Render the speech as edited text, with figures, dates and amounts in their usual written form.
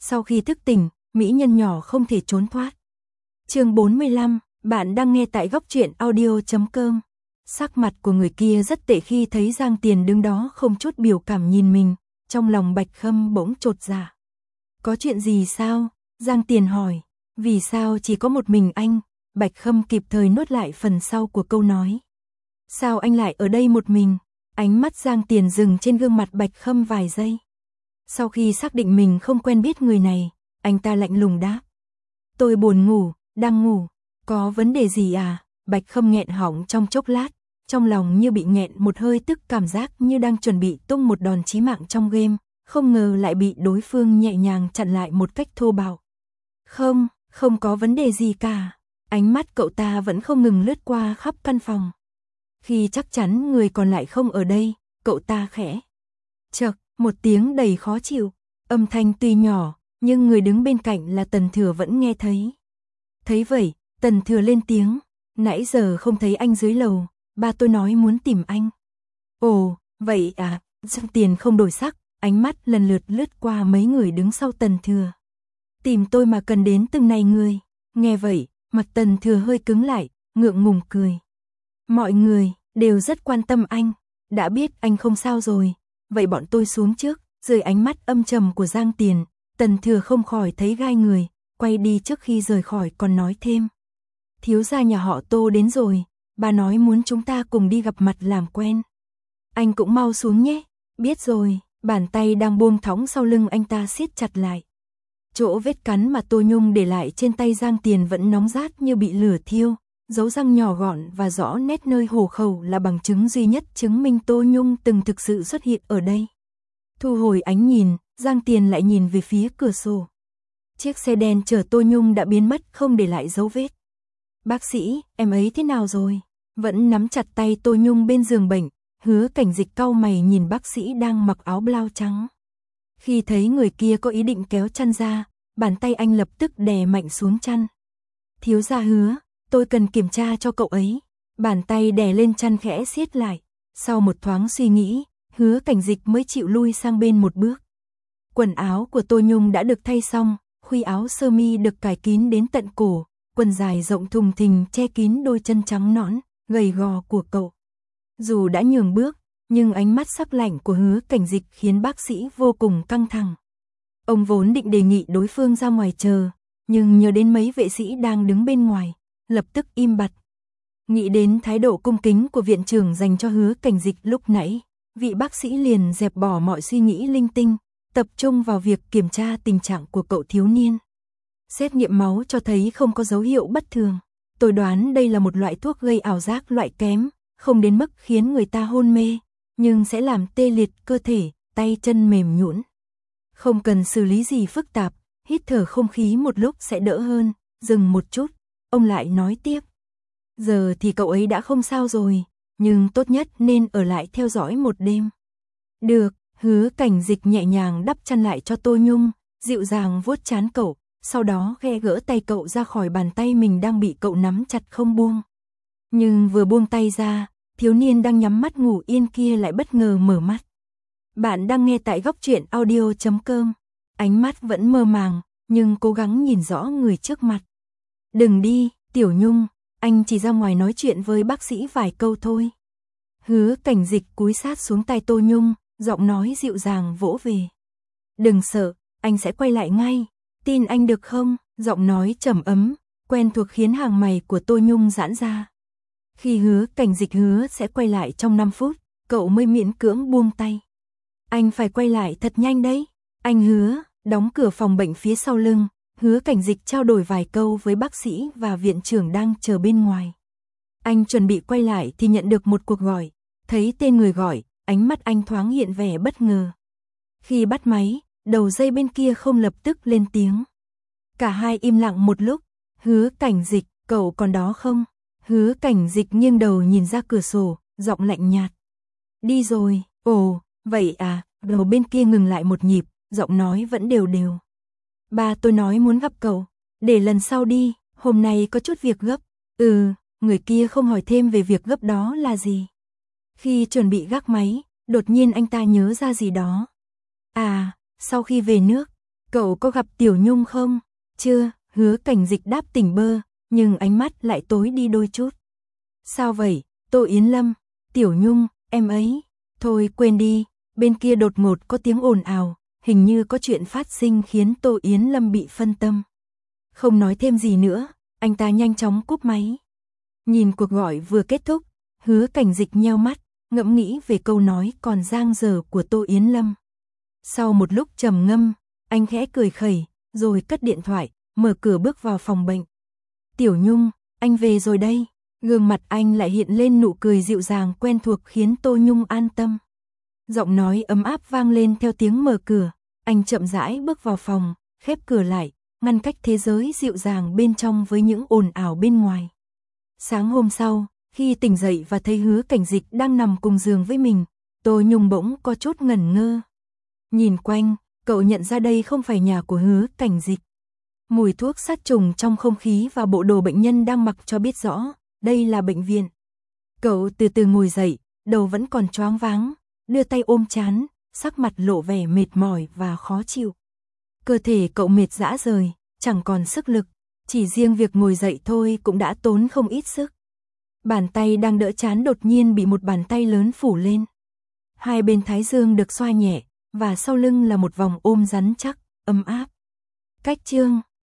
Sau khi thức tỉnh, mỹ nhân nhỏ không thể trốn thoát. Chương 45, bạn đang nghe tại góc truyện audio.com. Sắc mặt của người kia rất tệ khi thấy Giang Tiền đứng đó không chút biểu cảm nhìn mình, trong lòng Bạch Khâm bỗng chột dạ. Có chuyện gì sao? Giang Tiền hỏi. Vì sao chỉ có một mình anh? Bạch Khâm kịp thời nuốt lại phần sau của câu nói. Sao anh lại ở đây một mình? Ánh mắt Giang Tiền dừng trên gương mặt Bạch Khâm vài giây. Sau khi xác định mình không quen biết người này, anh ta lạnh lùng đáp. Tôi buồn ngủ, đang ngủ. Có vấn đề gì à? Bạch Khâm nghẹn họng trong chốc lát, trong lòng như bị nghẹn một hơi tức, cảm giác như đang chuẩn bị tung một đòn chí mạng trong game, không ngờ lại bị đối phương nhẹ nhàng chặn lại một cách thô bạo. Không có vấn đề gì cả. Ánh mắt cậu ta vẫn không ngừng lướt qua khắp căn phòng. Khi chắc chắn người còn lại không ở đây, cậu ta khẽ chậc một tiếng đầy khó chịu, âm thanh tuy nhỏ, nhưng người đứng bên cạnh là Tần Thừa vẫn nghe thấy. Thấy vậy, Tần Thừa lên tiếng, nãy giờ không thấy anh dưới lầu, ba tôi nói muốn tìm anh. Ồ, vậy à? Giang Tiền không đổi sắc, ánh mắt lần lượt lướt qua mấy người đứng sau Tần Thừa. Tìm tôi mà cần đến từng này người. Nghe vậy, mặt Tần Thừa hơi cứng lại, ngượng ngùng cười. Mọi người đều rất quan tâm anh, đã biết anh không sao rồi, vậy bọn tôi xuống trước. Dưới ánh mắt âm trầm của Giang Tiền, Tần Thừa không khỏi thấy gai người, quay đi trước khi rời khỏi còn nói thêm. Thiếu gia nhà họ Tô đến rồi, bà nói muốn chúng ta cùng đi gặp mặt làm quen. Anh cũng mau xuống nhé. Biết rồi. Bàn tay đang buông thõng sau lưng anh ta siết chặt lại. Chỗ vết cắn mà Tô Nhung để lại trên tay Giang Tiền vẫn nóng rát như bị lửa thiêu, dấu răng nhỏ gọn và rõ nét nơi hổ khẩu là bằng chứng duy nhất chứng minh Tô Nhung từng thực sự xuất hiện ở đây. Thu hồi ánh nhìn, Giang Tiền lại nhìn về phía cửa sổ. Chiếc xe đen chở Tô Nhung đã biến mất không để lại dấu vết. Bác sĩ, em ấy thế nào rồi? Vẫn nắm chặt tay Tô Nhung bên giường bệnh, Hứa Cảnh Dịch cau mày nhìn bác sĩ đang mặc áo blau trắng. Khi thấy người kia có ý định kéo chăn ra, bàn tay anh lập tức đè mạnh xuống chăn. Thiếu gia Hứa, tôi cần kiểm tra cho cậu ấy. Bàn tay đè lên chăn khẽ siết lại. Sau một thoáng suy nghĩ, Hứa Cảnh Dịch mới chịu lui sang bên một bước. Quần áo của Tô Nhung đã được thay xong, khuy áo sơ mi được cài kín đến tận cổ, quần dài rộng thùng thình che kín đôi chân trắng nõn, gầy gò của cậu. Dù đã nhường bước, nhưng ánh mắt sắc lạnh của Hứa Cảnh Dịch khiến bác sĩ vô cùng căng thẳng. Ông vốn định đề nghị đối phương ra ngoài chờ, nhưng nhớ đến mấy vệ sĩ đang đứng bên ngoài, lập tức im bặt. Nghĩ đến thái độ cung kính của viện trưởng dành cho Hứa Cảnh Dịch lúc nãy, vị bác sĩ liền dẹp bỏ mọi suy nghĩ linh tinh, tập trung vào việc kiểm tra tình trạng của cậu thiếu niên. Xét nghiệm máu cho thấy không có dấu hiệu bất thường. Tôi đoán đây là một loại thuốc gây ảo giác loại kém, không đến mức khiến người ta hôn mê, nhưng sẽ làm tê liệt cơ thể, tay chân mềm nhũn. Không cần xử lý gì phức tạp, hít thở không khí một lúc sẽ đỡ hơn. Dừng một chút, ông lại nói tiếp. Giờ thì cậu ấy đã không sao rồi, nhưng tốt nhất nên ở lại theo dõi một đêm. Được, Hứa Cảnh Dịch nhẹ nhàng đắp chăn lại cho Tô Nhung, dịu dàng vuốt trán cậu, sau đó ghe gỡ tay cậu ra khỏi bàn tay mình đang bị cậu nắm chặt không buông. Nhưng vừa buông tay ra, thiếu niên đang nhắm mắt ngủ yên kia lại bất ngờ mở mắt. Bạn đang nghe tại góc truyện audio.com. Ánh mắt vẫn mơ màng, nhưng cố gắng nhìn rõ người trước mặt. Đừng đi, Tiểu Nhung, anh chỉ ra ngoài nói chuyện với bác sĩ vài câu thôi. Hứa Cảnh Dịch cúi sát xuống tai Tô Nhung, giọng nói dịu dàng vỗ về. Đừng sợ, anh sẽ quay lại ngay, tin anh được không? Giọng nói trầm ấm, quen thuộc khiến hàng mày của Tô Nhung giãn ra. Khi Hứa Cảnh Dịch hứa sẽ quay lại trong 5 phút, cậu mới miễn cưỡng buông tay. Anh phải quay lại thật nhanh đấy. Anh hứa. Đóng cửa phòng bệnh phía sau lưng, Hứa Cảnh Dịch trao đổi vài câu với bác sĩ và viện trưởng đang chờ bên ngoài. Anh chuẩn bị quay lại thì nhận được một cuộc gọi. Thấy tên người gọi, ánh mắt anh thoáng hiện vẻ bất ngờ. Khi bắt máy, đầu dây bên kia không lập tức lên tiếng. Cả hai im lặng một lúc. Hứa Cảnh Dịch, cậu còn đó không? Hứa Cảnh Dịch nghiêng đầu nhìn ra cửa sổ, giọng lạnh nhạt. Đi rồi. Ồ, vậy à? Đầu bên kia ngừng lại một nhịp, giọng nói vẫn đều đều. Ba tôi nói muốn gặp cậu, để lần sau đi, hôm nay có chút việc gấp. Người kia không hỏi thêm về việc gấp đó là gì. Khi chuẩn bị gác máy, đột nhiên anh ta nhớ ra gì đó. À, sau khi về nước, Cậu có gặp Tiểu Nhung không? Chưa, Hứa Cảnh Dịch đáp tỉnh bơ, nhưng ánh mắt lại tối đi đôi chút. Sao vậy, Tô Yến Lâm? Tiểu Nhung, em ấy. Thôi quên đi, bên kia đột ngột có tiếng ồn ào, hình như có chuyện phát sinh khiến Tô Yến Lâm bị phân tâm. Không nói thêm gì nữa, anh ta nhanh chóng cúp máy. Nhìn cuộc gọi vừa kết thúc, Hứa Cảnh Dịch nheo mắt, ngẫm nghĩ về câu nói còn dang dở của Tô Yến Lâm. Sau một lúc trầm ngâm, anh khẽ cười khẩy, rồi cất điện thoại, mở cửa bước vào phòng bệnh. Tiểu Nhung, anh về rồi đây. Gương mặt anh lại hiện lên nụ cười dịu dàng quen thuộc khiến Tô Nhung an tâm. Giọng nói ấm áp vang lên theo tiếng mở cửa, anh chậm rãi bước vào phòng, khép cửa lại, ngăn cách thế giới dịu dàng bên trong với những ồn ào bên ngoài. Sáng hôm sau, khi tỉnh dậy và thấy Hứa Cảnh Dịch đang nằm cùng giường với mình, Tô Nhung bỗng có chút ngẩn ngơ. Nhìn quanh, cậu nhận ra đây không phải nhà của Hứa Cảnh Dịch. Mùi thuốc sát trùng trong không khí và bộ đồ bệnh nhân đang mặc cho biết rõ, đây là bệnh viện. Cậu từ từ ngồi dậy, đầu vẫn còn choáng váng, đưa tay ôm trán, sắc mặt lộ vẻ mệt mỏi và khó chịu. Cơ thể cậu mệt rã rời, chẳng còn sức lực, chỉ riêng việc ngồi dậy thôi cũng đã tốn không ít sức. Bàn tay đang đỡ trán đột nhiên bị một bàn tay lớn phủ lên. Hai bên thái dương được xoa nhẹ, và sau lưng là một vòng ôm rắn chắc, ấm áp. Cách chương